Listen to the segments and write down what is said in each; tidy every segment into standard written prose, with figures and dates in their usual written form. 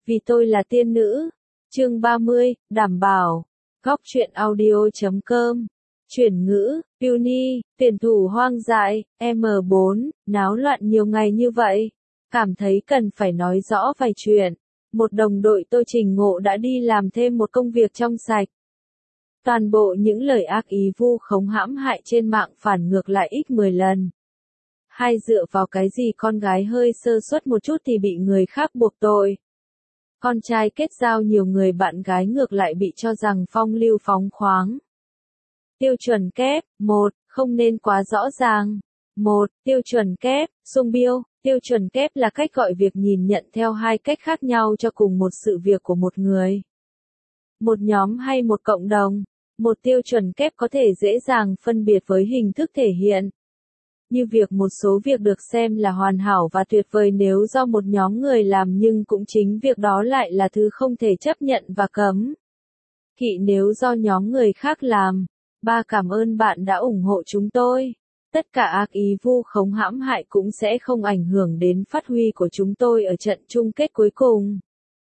Vì tôi là tiên nữ. Chương 30, đảm bảo. Góc truyện audio.com. Chuyển ngữ, Puny, tuyển thủ hoang dại, M4, náo loạn nhiều ngày như vậy. Cảm thấy cần phải nói rõ vài chuyện. Một đồng đội tôi Trình Ngộ đã đi làm thêm một công việc trong sạch. Toàn bộ những lời ác ý vu khống hãm hại trên mạng phản ngược lại ít 10 lần. Hai dựa vào cái gì con gái hơi sơ suất một chút thì bị người khác buộc tội. Con trai kết giao nhiều người bạn gái ngược lại bị cho rằng phong lưu phóng khoáng. Tiêu chuẩn kép, 1, không nên quá rõ ràng. 1. Tiêu chuẩn kép, xung biêu. Tiêu chuẩn kép là cách gọi việc nhìn nhận theo hai cách khác nhau cho cùng một sự việc của một người. Một nhóm hay một cộng đồng. Một tiêu chuẩn kép có thể dễ dàng phân biệt với hình thức thể hiện. Như việc một số việc được xem là hoàn hảo và tuyệt vời nếu do một nhóm người làm nhưng cũng chính việc đó lại là thứ không thể chấp nhận và cấm kỵ nếu do nhóm người khác làm. 3. Cảm ơn bạn đã ủng hộ chúng tôi. Tất cả ác ý vu khống hãm hại cũng sẽ không ảnh hưởng đến phát huy của chúng tôi ở trận chung kết cuối cùng.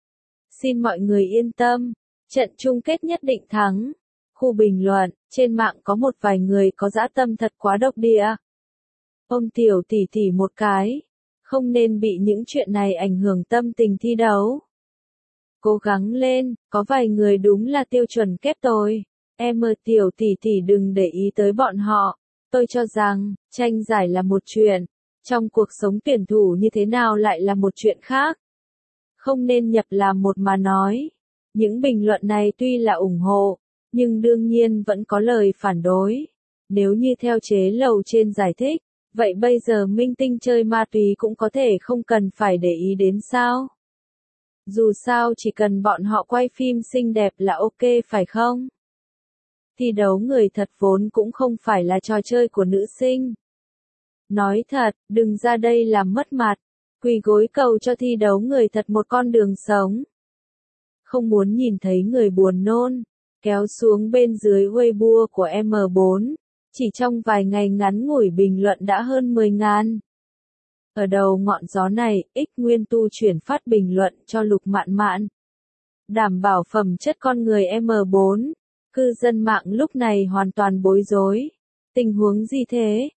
Xin mọi người yên tâm, trận chung kết nhất định thắng. Khu bình luận, trên mạng có một vài người có dã tâm thật quá độc địa. Ôm tiểu tỷ tỷ một cái. Không nên bị những chuyện này ảnh hưởng tâm tình thi đấu. Cố gắng lên, có vài người đúng là tiêu chuẩn kép tôi. Em tiểu tỷ tỷ đừng để ý tới bọn họ. Tôi cho rằng, tranh giải là một chuyện. Trong cuộc sống tuyển thủ như thế nào lại là một chuyện khác. Không nên nhập làm một mà nói. Những bình luận này tuy là ủng hộ, nhưng đương nhiên vẫn có lời phản đối. Nếu như theo chế lầu trên giải thích, vậy bây giờ minh tinh chơi ma túy cũng có thể không cần phải để ý đến sao? Dù sao chỉ cần bọn họ quay phim xinh đẹp là ok phải không? Thi đấu người thật vốn cũng không phải là trò chơi của nữ sinh. Nói thật, đừng ra đây làm mất mặt, quỳ gối cầu cho thi đấu người thật một con đường sống. Không muốn nhìn thấy người buồn nôn, kéo xuống bên dưới Weibo của M4. Chỉ trong vài ngày ngắn ngủi bình luận đã hơn 10.000. Ở đầu ngọn gió này, X Nguyên Tu chuyển phát bình luận cho Lục Mạn Mạn. Đảm bảo phẩm chất con người M4. Cư dân mạng lúc này hoàn toàn bối rối. Tình huống gì thế,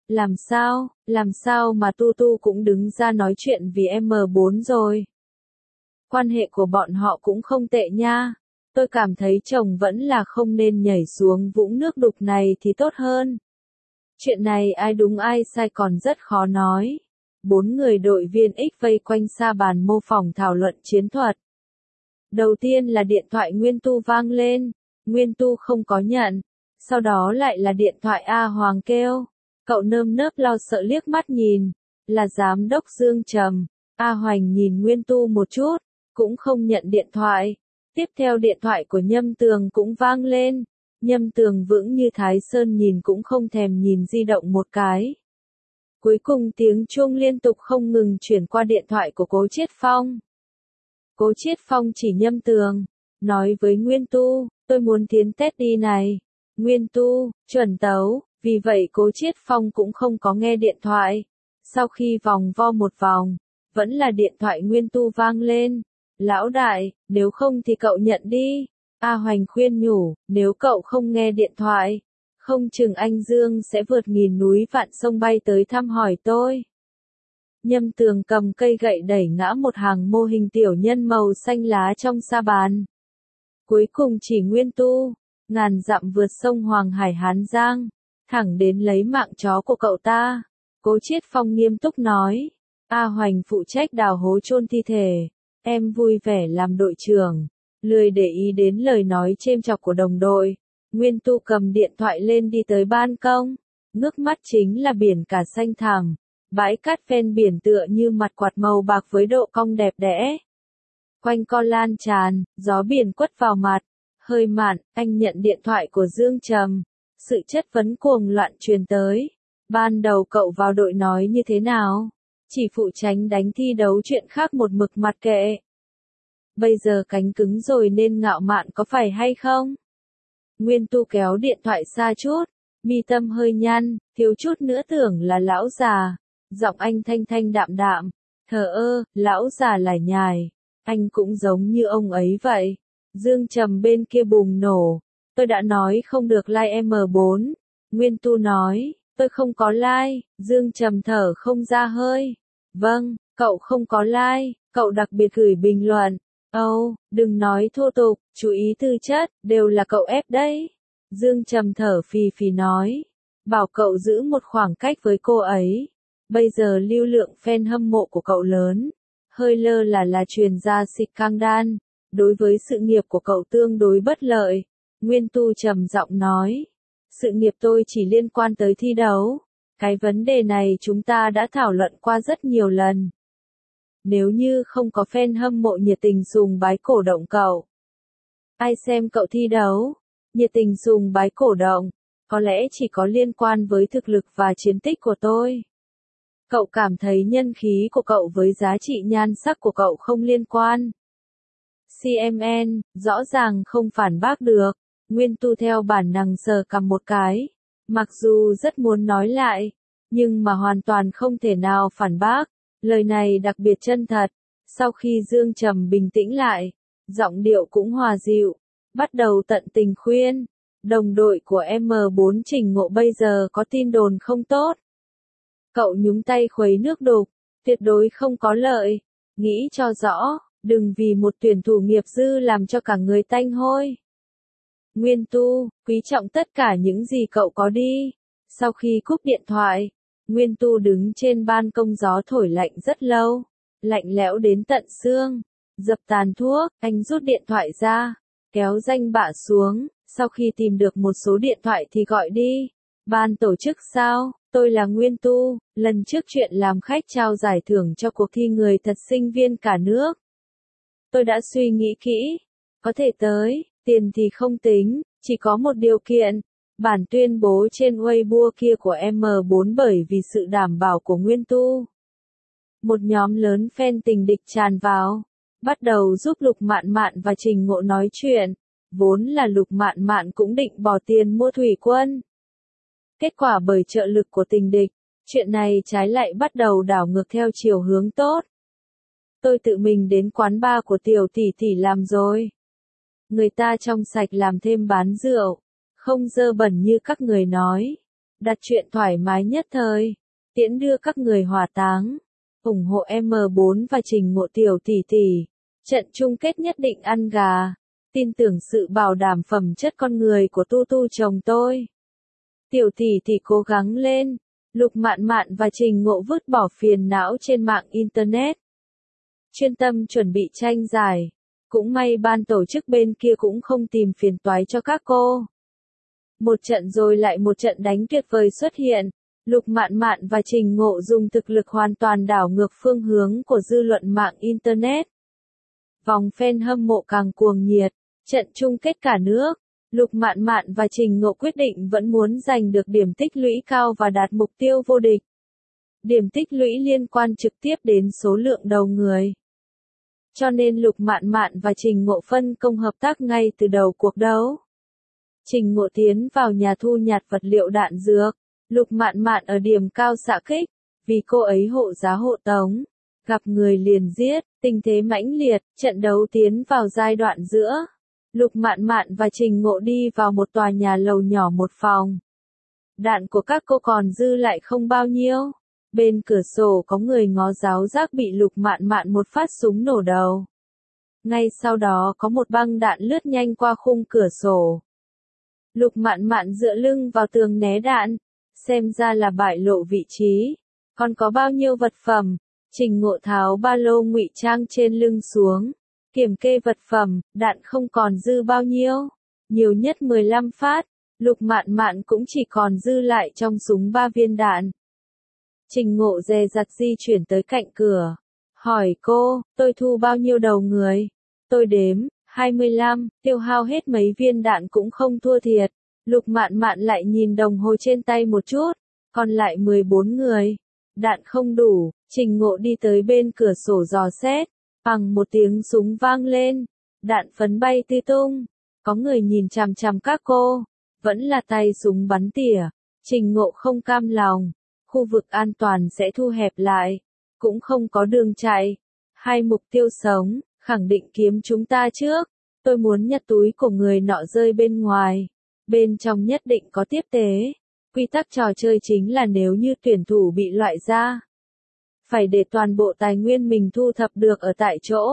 làm sao mà Tu Tu cũng đứng ra nói chuyện vì M4 rồi. Quan hệ của bọn họ cũng không tệ nha. Tôi cảm thấy chồng vẫn là không nên nhảy xuống vũng nước đục này thì tốt hơn. Chuyện này ai đúng ai sai còn rất khó nói. 4 người đội viên X vây quanh sa bàn mô phỏng thảo luận chiến thuật. Đầu tiên là điện thoại Nguyên Tu vang lên. Nguyên Tu không có nhận. Sau đó lại là điện thoại A Hoàng kêu. Cậu nơm nớp lo sợ liếc mắt nhìn. Là giám đốc Dương Trầm. A Hoành nhìn Nguyên Tu một chút. Cũng không nhận điện thoại. Tiếp theo điện thoại của Nhâm Tường cũng vang lên. Nhâm Tường vững như Thái Sơn nhìn cũng không thèm nhìn di động một cái. Cuối cùng tiếng chuông liên tục không ngừng chuyển qua điện thoại của Cố Chiết Phong. Cố Chiết Phong chỉ Nhâm Tường. Nói với Nguyên Tu, tôi muốn tiến test đi này. Nguyên Tu, chuẩn tấu, vì vậy Cố Chiết Phong cũng không có nghe điện thoại. Sau khi vòng vo một vòng, vẫn là điện thoại Nguyên Tu vang lên. Lão đại, nếu không thì cậu nhận đi. A Hoành khuyên nhủ, nếu cậu không nghe điện thoại, không chừng anh Dương sẽ vượt nghìn núi vạn sông bay tới thăm hỏi tôi. Nhâm Tường cầm cây gậy đẩy ngã một hàng mô hình tiểu nhân màu xanh lá trong sa bàn. Cuối cùng chỉ Nguyên Tu, ngàn dặm vượt sông Hoàng Hải Hán Giang, thẳng đến lấy mạng chó của cậu ta. Cố Chiết Phong nghiêm túc nói, A Hoành phụ trách đào hố chôn thi thể, em vui vẻ làm đội trưởng. Lười để ý đến lời nói chêm chọc của đồng đội. Nguyên Tu cầm điện thoại lên đi tới ban công. Ngước mắt chính là biển cả xanh thẳm. Bãi cát ven biển tựa như mặt quạt màu bạc với độ cong đẹp đẽ. Quanh co lan tràn, gió biển quất vào mặt. Hơi mặn, anh nhận điện thoại của Dương Trầm. Sự chất vấn cuồng loạn truyền tới. Ban đầu cậu vào đội nói như thế nào? Chỉ phụ tránh đánh thi đấu chuyện khác một mực mặc kệ. Bây giờ cánh cứng rồi nên ngạo mạn có phải hay không? Nguyên Tu kéo điện thoại xa chút, mi tâm hơi nhăn, thiếu chút nữa tưởng là lão già. Giọng anh thanh thanh đạm đạm, thờ ơ, lão già lải nhải. Anh cũng giống như ông ấy vậy. Dương Trầm bên kia bùng nổ. Tôi đã nói không được like M4. Nguyên Tu nói, tôi không có like. Dương Trầm thở không ra hơi. Vâng, cậu không có like. Cậu đặc biệt gửi bình luận. Đừng nói thô tục, chú ý tư chất, đều là cậu ép đấy. Dương Trầm thở phì phì nói. Bảo cậu giữ một khoảng cách với cô ấy. Bây giờ lưu lượng fan hâm mộ của cậu lớn. Hơi lơ là truyền ra scandal. Đối với sự nghiệp của cậu tương đối bất lợi. Nguyên Tu trầm giọng nói. Sự nghiệp tôi chỉ liên quan tới thi đấu. Cái vấn đề này chúng ta đã thảo luận qua rất nhiều lần. Nếu như không có fan hâm mộ nhiệt tình sùng bái cổ động cậu. Ai xem cậu thi đấu? Nhiệt tình sùng bái cổ động. Có lẽ chỉ có liên quan với thực lực và chiến tích của tôi. Cậu cảm thấy nhân khí của cậu với giá trị nhan sắc của cậu không liên quan. CMN, rõ ràng không phản bác được. Nguyên Tu theo bản năng sờ cằm một cái. Mặc dù rất muốn nói lại, nhưng mà hoàn toàn không thể nào phản bác. Lời này đặc biệt chân thật. Sau khi Dương Trầm bình tĩnh lại, giọng điệu cũng hòa dịu, bắt đầu tận tình khuyên. Đồng đội của M4 Trình Ngộ bây giờ có tin đồn không tốt. Cậu nhúng tay khuấy nước đục, tuyệt đối không có lợi. Nghĩ cho rõ, đừng vì một tuyển thủ nghiệp dư làm cho cả người tanh hôi. Nguyên Tu, quý trọng tất cả những gì cậu có đi. Sau khi cúp điện thoại, Nguyên Tu đứng trên ban công, gió thổi lạnh rất lâu, lạnh lẽo đến tận xương. Dập tàn thuốc, anh rút điện thoại ra, kéo danh bạ xuống, sau khi tìm được một số điện thoại thì gọi đi. Ban tổ chức sao? Tôi là Nguyên Tu, lần trước chuyện làm khách trao giải thưởng cho cuộc thi người thật sinh viên cả nước. Tôi đã suy nghĩ kỹ, có thể tới, tiền thì không tính, chỉ có một điều kiện. Bản tuyên bố trên Weibo kia của M4 bởi vì sự đảm bảo của Nguyên Tu. Một nhóm lớn fan tình địch tràn vào, bắt đầu giúp Lục Mạn Mạn và Trình Ngộ nói chuyện. Vốn là Lục Mạn Mạn cũng định bỏ tiền mua thủy quân. Kết quả bởi trợ lực của tình địch, chuyện này trái lại bắt đầu đảo ngược theo chiều hướng tốt. Tôi tự mình đến quán bar của Tiểu tỷ tỷ làm rồi. Người ta trong sạch làm thêm bán rượu, không dơ bẩn như các người nói. Đặt chuyện thoải mái nhất thời, tiễn đưa các người hỏa táng. Ủng hộ M4 và Trình Ngộ Tiểu tỷ tỷ. Trận chung kết nhất định ăn gà. Tin tưởng sự bảo đảm phẩm chất con người của Tu Tu chồng tôi. Tiểu tỷ tỷ cố gắng lên. Lục Mạn Mạn và Trình Ngộ vứt bỏ phiền não trên mạng Internet. Chuyên tâm chuẩn bị tranh giải. Cũng may ban tổ chức bên kia cũng không tìm phiền toái cho các cô. Một trận rồi lại một trận đánh tuyệt vời xuất hiện. Lục Mạn Mạn và Trình Ngộ dùng thực lực hoàn toàn đảo ngược phương hướng của dư luận mạng Internet. Vòng fan hâm mộ càng cuồng nhiệt. Trận chung kết cả nước. Lục Mạn Mạn và Trình Ngộ quyết định vẫn muốn giành được điểm tích lũy cao và đạt mục tiêu vô địch. Điểm tích lũy liên quan trực tiếp đến số lượng đầu người. Cho nên Lục Mạn Mạn và Trình Ngộ phân công hợp tác ngay từ đầu cuộc đấu. Trình Ngộ tiến vào nhà thu nhặt vật liệu đạn dược. Lục Mạn Mạn ở điểm cao xạ kích, vì cô ấy hộ giá hộ tống. Gặp người liền giết, tình thế mãnh liệt, trận đấu tiến vào giai đoạn giữa. Lục Mạn Mạn và Trình Ngộ đi vào một tòa nhà lầu nhỏ một phòng. Đạn của các cô còn dư lại không bao nhiêu. Bên cửa sổ có người ngó giáo giác bị Lục Mạn Mạn một phát súng nổ đầu. Ngay sau đó có một băng đạn lướt nhanh qua khung cửa sổ. Lục Mạn Mạn dựa lưng vào tường né đạn, xem ra là bại lộ vị trí. Còn có bao nhiêu vật phẩm? Trình Ngộ tháo ba lô ngụy trang trên lưng xuống, kiểm kê vật phẩm, đạn không còn dư bao nhiêu, nhiều nhất 15 phát. Lục Mạn Mạn cũng chỉ còn dư lại trong súng 3 viên đạn. Trình Ngộ dè dặt di chuyển tới cạnh cửa, hỏi cô, tôi thu bao nhiêu đầu người? Tôi đếm, 25, tiêu hao hết mấy viên đạn cũng không thua thiệt. Lục Mạn Mạn lại nhìn đồng hồ trên tay một chút, còn lại 14 người. Đạn không đủ, Trình Ngộ đi tới bên cửa sổ dò xét, bằng một tiếng súng vang lên, đạn phấn bay tứ tung. Có người nhìn chằm chằm các cô, vẫn là tay súng bắn tỉa. Trình Ngộ không cam lòng, khu vực an toàn sẽ thu hẹp lại, cũng không có đường chạy. Hai mục tiêu sống, khẳng định kiếm chúng ta trước. Tôi muốn nhặt túi của người nọ rơi bên ngoài. Bên trong nhất định có tiếp tế. Quy tắc trò chơi chính là nếu như tuyển thủ bị loại ra, phải để toàn bộ tài nguyên mình thu thập được ở tại chỗ.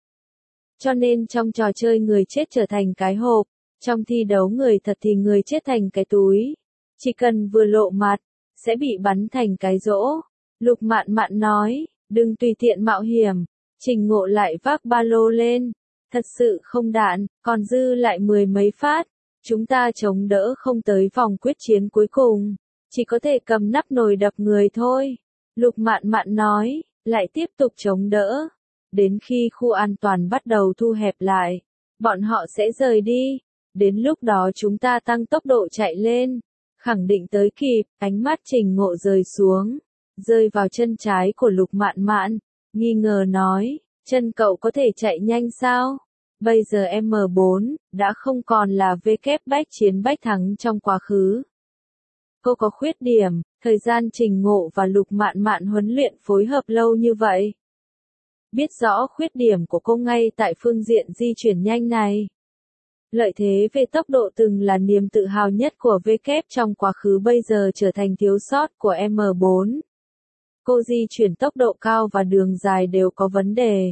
Cho nên trong trò chơi người chết trở thành cái hộp, trong thi đấu người thật thì người chết thành cái túi. Chỉ cần vừa lộ mặt, sẽ bị bắn thành cái rỗ. Lục Mạn Mạn nói, đừng tùy tiện mạo hiểm. Trình Ngộ lại vác ba lô lên. Thật sự không đạn, còn dư lại 10 mấy phát. Chúng ta chống đỡ không tới vòng quyết chiến cuối cùng. Chỉ có thể cầm nắp nồi đập người thôi. Lục Mạn Mạn nói, lại tiếp tục chống đỡ. Đến khi khu an toàn bắt đầu thu hẹp lại, bọn họ sẽ rời đi. Đến lúc đó chúng ta tăng tốc độ chạy lên. Khẳng định tới kịp, ánh mắt Trình Ngộ rơi xuống. Rơi vào chân trái của Lục Mạn Mạn. Nghi ngờ nói, chân cậu có thể chạy nhanh sao? Bây giờ M4, đã không còn là bách chiến bách thắng trong quá khứ. Cô có khuyết điểm, thời gian Trình Ngộ và Lục Mạn Mạn huấn luyện phối hợp lâu như vậy. Biết rõ khuyết điểm của cô ngay tại phương diện di chuyển nhanh này. Lợi thế về tốc độ từng là niềm tự hào nhất của trong quá khứ bây giờ trở thành thiếu sót của M4. Cô di chuyển tốc độ cao và đường dài đều có vấn đề.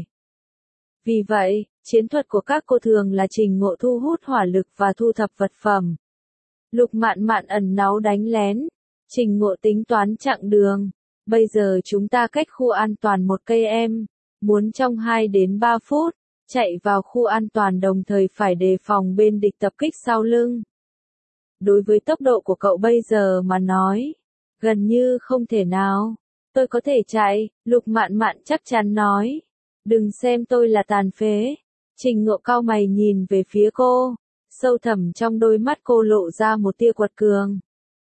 Vì vậy, chiến thuật của các cô thường là Trình Ngộ thu hút hỏa lực và thu thập vật phẩm. Lục Mạn Mạn ẩn náu đánh lén. Trình Ngộ tính toán chặng đường. Bây giờ chúng ta cách khu an toàn 1 cây em. Muốn trong 2 đến 3 phút, chạy vào khu an toàn đồng thời phải đề phòng bên địch tập kích sau lưng. Đối với tốc độ của cậu bây giờ mà nói, gần như không thể nào. Tôi có thể chạy, Lục Mạn Mạn chắc chắn nói. Đừng xem tôi là tàn phế. Trình Ngộ cau mày nhìn về phía cô. Sâu thẳm trong đôi mắt cô lộ ra một tia quật cường.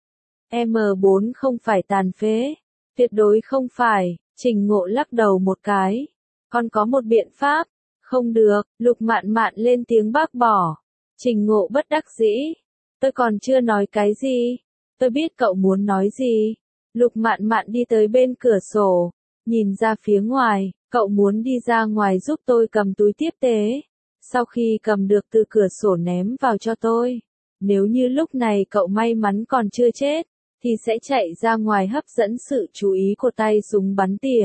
M4 không phải tàn phế. Tuyệt đối không phải. Trình Ngộ lắc đầu một cái. Còn có một biện pháp. Không được, Lục Mạn Mạn lên tiếng bác bỏ. Trình Ngộ bất đắc dĩ. Tôi còn chưa nói cái gì. Tôi biết cậu muốn nói gì. Lục Mạn Mạn đi tới bên cửa sổ. Nhìn ra phía ngoài. Cậu muốn đi ra ngoài giúp tôi cầm túi tiếp tế. Sau khi cầm được từ cửa sổ ném vào cho tôi. Nếu như lúc này cậu may mắn còn chưa chết, thì sẽ chạy ra ngoài hấp dẫn sự chú ý của tay súng bắn tỉa.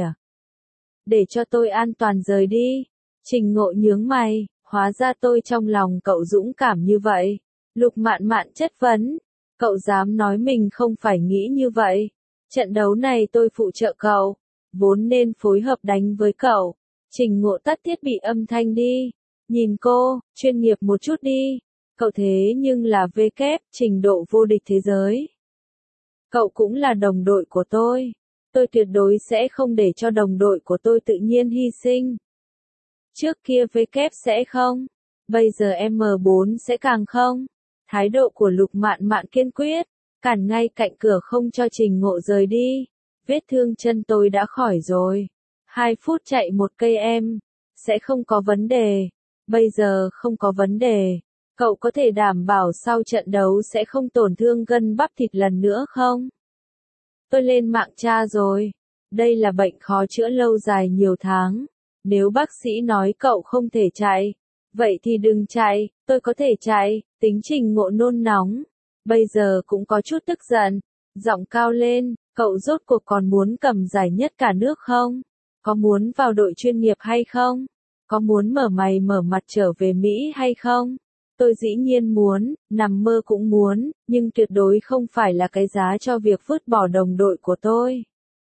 Để cho tôi an toàn rời đi. Trình Ngộ nhướng mày, hóa ra tôi trong lòng cậu dũng cảm như vậy. Lục Mạn Mạn chất vấn. Cậu dám nói mình không phải nghĩ như vậy. Trận đấu này tôi phụ trợ cậu. Vốn nên phối hợp đánh với cậu. Trình Ngộ tắt thiết bị âm thanh đi. Nhìn cô, chuyên nghiệp một chút đi. Cậu thế nhưng là trình độ vô địch thế giới. Cậu cũng là đồng đội của tôi. Tôi tuyệt đối sẽ không để cho đồng đội của tôi tự nhiên hy sinh. Trước kia sẽ không. Bây giờ M4 sẽ càng không. Thái độ của Lục Mạn Mạn kiên quyết. Cản ngay cạnh cửa không cho Trình Ngộ rời đi. Vết thương chân tôi đã khỏi rồi. 2 phút chạy 1 cây em. Sẽ không có vấn đề. Bây giờ không có vấn đề. Cậu có thể đảm bảo sau trận đấu sẽ không tổn thương gân bắp thịt lần nữa không? Tôi lên mạng tra rồi. Đây là bệnh khó chữa lâu dài nhiều tháng. Nếu bác sĩ nói cậu không thể chạy, vậy thì đừng chạy, tôi có thể chạy. Tính Trình Ngộ nôn nóng. Bây giờ cũng có chút tức giận. Giọng cao lên, cậu rốt cuộc còn muốn cầm giải nhất cả nước không? Có muốn vào đội chuyên nghiệp hay không? Có muốn mở mày mở mặt trở về Mỹ hay không? Tôi dĩ nhiên muốn, nằm mơ cũng muốn, nhưng tuyệt đối không phải là cái giá cho việc vứt bỏ đồng đội của tôi.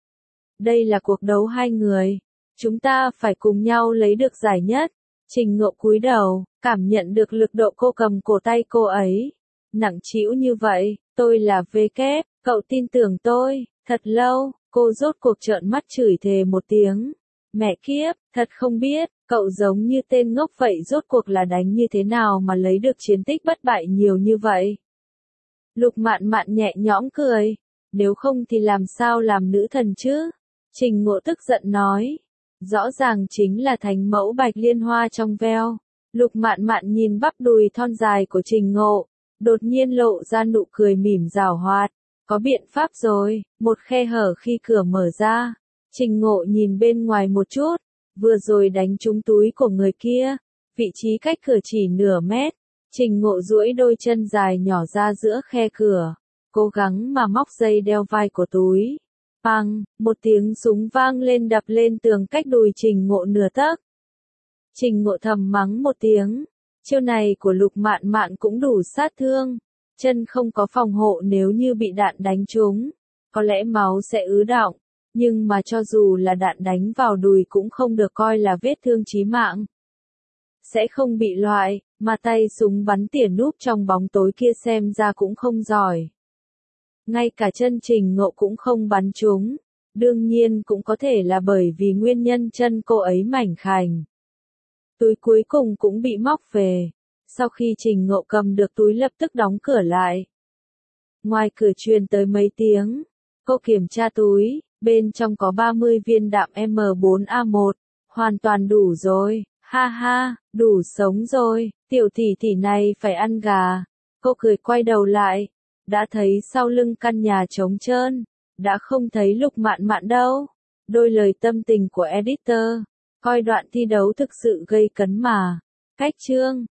Đây là cuộc đấu 2 người. Chúng ta phải cùng nhau lấy được giải nhất. Trình Ngộ cúi đầu, cảm nhận được lực độ cô cầm cổ tay cô ấy. Nặng trĩu như vậy, tôi là cậu tin tưởng tôi. Thật lâu, cô rốt cuộc trợn mắt chửi thề một tiếng. Mẹ kiếp, thật không biết, cậu giống như tên ngốc vậy, rốt cuộc là đánh như thế nào mà lấy được chiến tích bất bại nhiều như vậy. Lục Mạn Mạn nhẹ nhõm cười. Nếu không thì làm sao làm nữ thần chứ? Trình Ngộ tức giận nói. Rõ ràng chính là thánh mẫu Bạch Liên Hoa trong veo. Lục Mạn Mạn nhìn bắp đùi thon dài của Trình Ngộ. Đột nhiên lộ ra nụ cười mỉm giảo hoạt. Có biện pháp rồi. Một khe hở khi cửa mở ra. Trình Ngộ nhìn bên ngoài một chút. vừa rồi đánh trúng túi của người kia, vị trí cách cửa chỉ nửa mét. Trình Ngộ duỗi đôi chân dài nhỏ ra giữa khe cửa, cố gắng mà móc dây đeo vai của túi. Bang, một tiếng súng vang lên đập lên tường cách đùi Trình Ngộ nửa tấc. Trình Ngộ thầm mắng một tiếng, chiêu này của Lục Mạn Mạn cũng đủ sát thương, chân không có phòng hộ nếu như bị đạn đánh trúng, có lẽ máu sẽ ứ đọng, nhưng mà cho dù là đạn đánh vào đùi cũng không được coi là vết thương chí mạng. Sẽ không bị loại, mà tay súng bắn tỉa núp trong bóng tối kia xem ra cũng không giỏi. Ngay cả chân Trình Ngộ cũng không bắn trúng, đương nhiên cũng có thể là bởi vì nguyên nhân chân cô ấy mảnh khảnh. Túi cuối cùng cũng bị móc về, sau khi Trình Ngộ cầm được túi lập tức đóng cửa lại. Ngoài cửa truyền tới mấy tiếng, cô kiểm tra túi, bên trong có 30 viên đạn M4A1, hoàn toàn đủ rồi, ha ha, đủ sống rồi, tiểu tỷ tỷ này phải ăn gà. Cô cười quay đầu lại, đã thấy sau lưng căn nhà trống trơn, đã không thấy Lục Mạn Mạn đâu. Đôi lời tâm tình của editor, coi đoạn thi đấu thực sự gây cấn mà. Cách chương